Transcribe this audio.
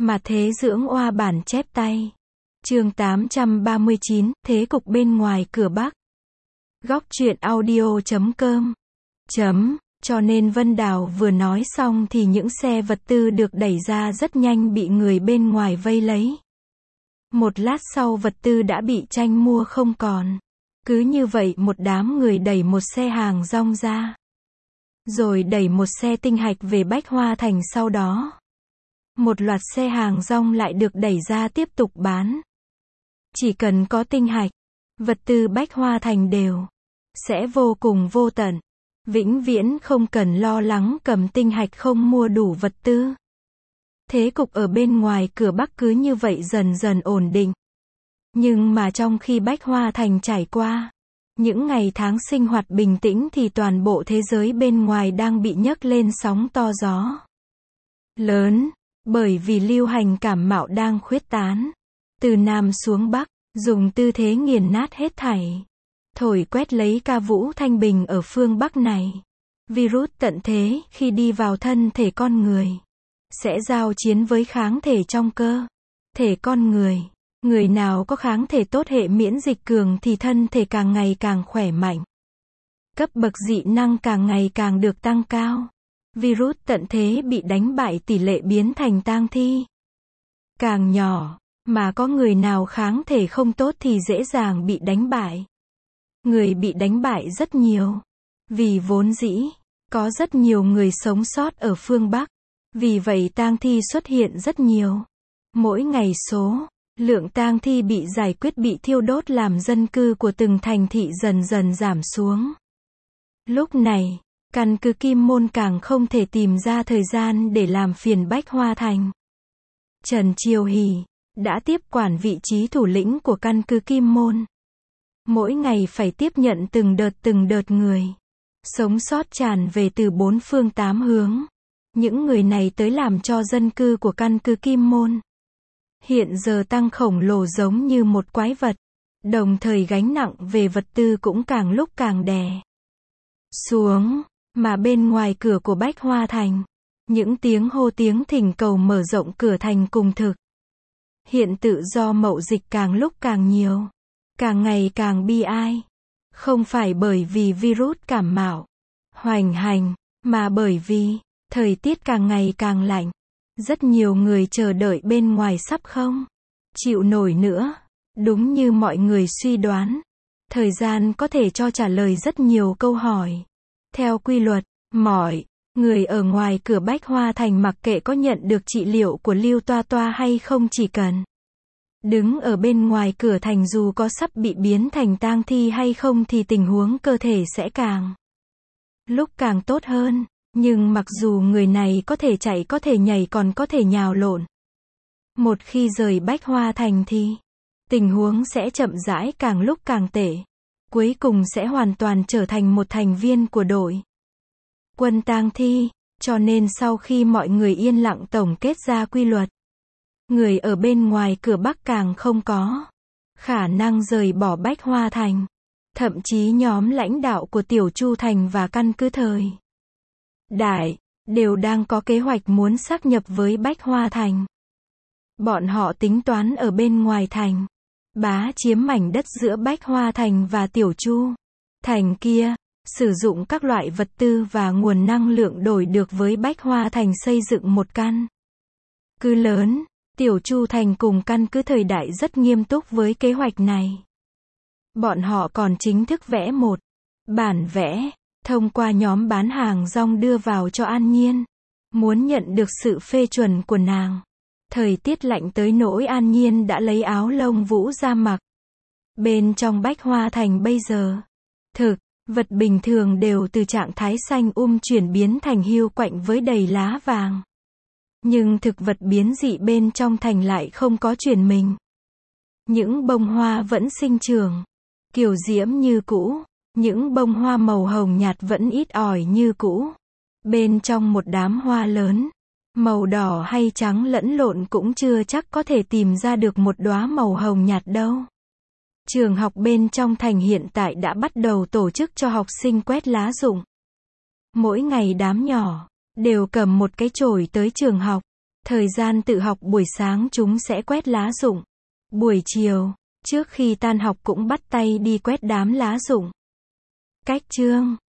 Mà thế dưỡng oa bản chép tay. Chương 839, thế cục bên ngoài cửa Bắc. Góc truyện audio.com. Cho nên Vân Đào vừa nói xong thì những xe vật tư được đẩy ra rất nhanh bị người bên ngoài vây lấy. Một lát sau vật tư đã bị tranh mua không còn. Cứ như vậy một đám người đẩy một xe hàng rong ra. Rồi đẩy một xe tinh hạch về Bách Hoa Thành sau đó. Một loạt xe hàng rong lại được đẩy ra tiếp tục bán. Chỉ cần có tinh hạch, vật tư Bách Hoa Thành đều sẽ vô cùng vô tận. Vĩnh viễn không cần lo lắng cầm tinh hạch không mua đủ vật tư. Thế cục ở bên ngoài cửa Bắc cứ như vậy dần dần ổn định. Nhưng mà trong khi Bách Hoa Thành trải qua những ngày tháng sinh hoạt bình tĩnh thì toàn bộ thế giới bên ngoài đang bị nhấc lên sóng to gió lớn, bởi vì lưu hành cảm mạo đang khuyết tán từ Nam xuống Bắc, dùng tư thế nghiền nát hết thảy, thổi quét lấy ca vũ thanh bình ở phương Bắc này. Virus tận thế khi đi vào thân thể con người sẽ giao chiến với kháng thể trong cơ thể con người. Người nào có kháng thể tốt, hệ miễn dịch cường thì thân thể càng ngày càng khỏe mạnh. Cấp bậc dị năng càng ngày càng được tăng cao. Virus tận thế bị đánh bại tỷ lệ biến thành tang thi càng nhỏ, mà có người nào kháng thể không tốt thì dễ dàng bị đánh bại. Người bị đánh bại rất nhiều. Vì vốn dĩ có rất nhiều người sống sót ở phương Bắc. Vì vậy tang thi xuất hiện rất nhiều. Mỗi ngày lượng tang thi bị giải quyết, bị thiêu đốt làm dân cư của từng thành thị dần dần giảm xuống. Lúc này, căn cứ Kim Môn càng không thể tìm ra thời gian để làm phiền Bách Hoa Thành. Trần Triều Hỷ đã tiếp quản vị trí thủ lĩnh của căn cứ Kim Môn. Mỗi ngày phải tiếp nhận từng đợt người sống sót tràn về từ bốn phương tám hướng. Những người này tới làm cho dân cư của căn cứ Kim Môn hiện giờ tăng khổng lồ giống như một quái vật. Đồng thời gánh nặng về vật tư cũng càng lúc càng đè xuống. Mà bên ngoài cửa của Bách Hoa Thành, những tiếng hô tiếng thỉnh cầu mở rộng cửa thành cùng thực hiện tự do mậu dịch càng lúc càng nhiều, càng ngày càng bi ai. Không phải bởi vì virus cảm mạo hoành hành, mà bởi vì thời tiết càng ngày càng lạnh. Rất nhiều người chờ đợi bên ngoài sắp không chịu nổi nữa. Đúng như mọi người suy đoán, thời gian có thể cho trả lời rất nhiều câu hỏi. Theo quy luật, mọi người ở ngoài cửa Bách Hoa Thành mặc kệ có nhận được trị liệu của Lưu Toa Toa hay không, chỉ cần đứng ở bên ngoài cửa thành dù có sắp bị biến thành tang thi hay không thì tình huống cơ thể sẽ càng lúc càng tốt hơn. Nhưng mặc dù người này có thể chạy, có thể nhảy, còn có thể nhào lộn, một khi rời Bách Hoa Thành thì tình huống sẽ chậm rãi càng lúc càng tệ. Cuối cùng sẽ hoàn toàn trở thành một thành viên của đội quân tang thi. Cho nên sau khi mọi người yên lặng tổng kết ra quy luật, người ở bên ngoài cửa Bắc càng không có khả năng rời bỏ Bách Hoa Thành. Thậm chí nhóm lãnh đạo của Tiểu Chu Thành và căn cứ thời đại đều đang có kế hoạch muốn sáp nhập với Bách Hoa Thành. Bọn họ tính toán ở bên ngoài thành bá chiếm mảnh đất giữa Bách Hoa Thành và Tiểu Chu Thành kia, sử dụng các loại vật tư và nguồn năng lượng đổi được với Bách Hoa Thành xây dựng một căn cứ lớn. Tiểu Chu Thành cùng căn cứ thời đại rất nghiêm túc với kế hoạch này. Bọn họ còn chính thức vẽ một bản vẽ, thông qua nhóm bán hàng rong đưa vào cho An Nhiên. Muốn nhận được sự phê chuẩn của nàng. Thời tiết lạnh tới nỗi An Nhiên đã lấy áo lông vũ ra mặc. Bên trong Bách Hoa Thành bây giờ, thực vật bình thường đều từ trạng thái xanh chuyển biến thành hiu quạnh với đầy lá vàng. Nhưng thực vật biến dị bên trong thành lại không có chuyển mình. Những bông hoa vẫn sinh trưởng kiều diễm như cũ. Những bông hoa màu hồng nhạt vẫn ít ỏi như cũ. Bên trong một đám hoa lớn, màu đỏ hay trắng lẫn lộn cũng chưa chắc có thể tìm ra được một đóa màu hồng nhạt đâu. Trường học bên trong thành hiện tại đã bắt đầu tổ chức cho học sinh quét lá rụng. Mỗi ngày đám nhỏ đều cầm một cái chổi tới trường học. Thời gian tự học buổi sáng chúng sẽ quét lá rụng. Buổi chiều, trước khi tan học cũng bắt tay đi quét đám lá rụng. Cách chương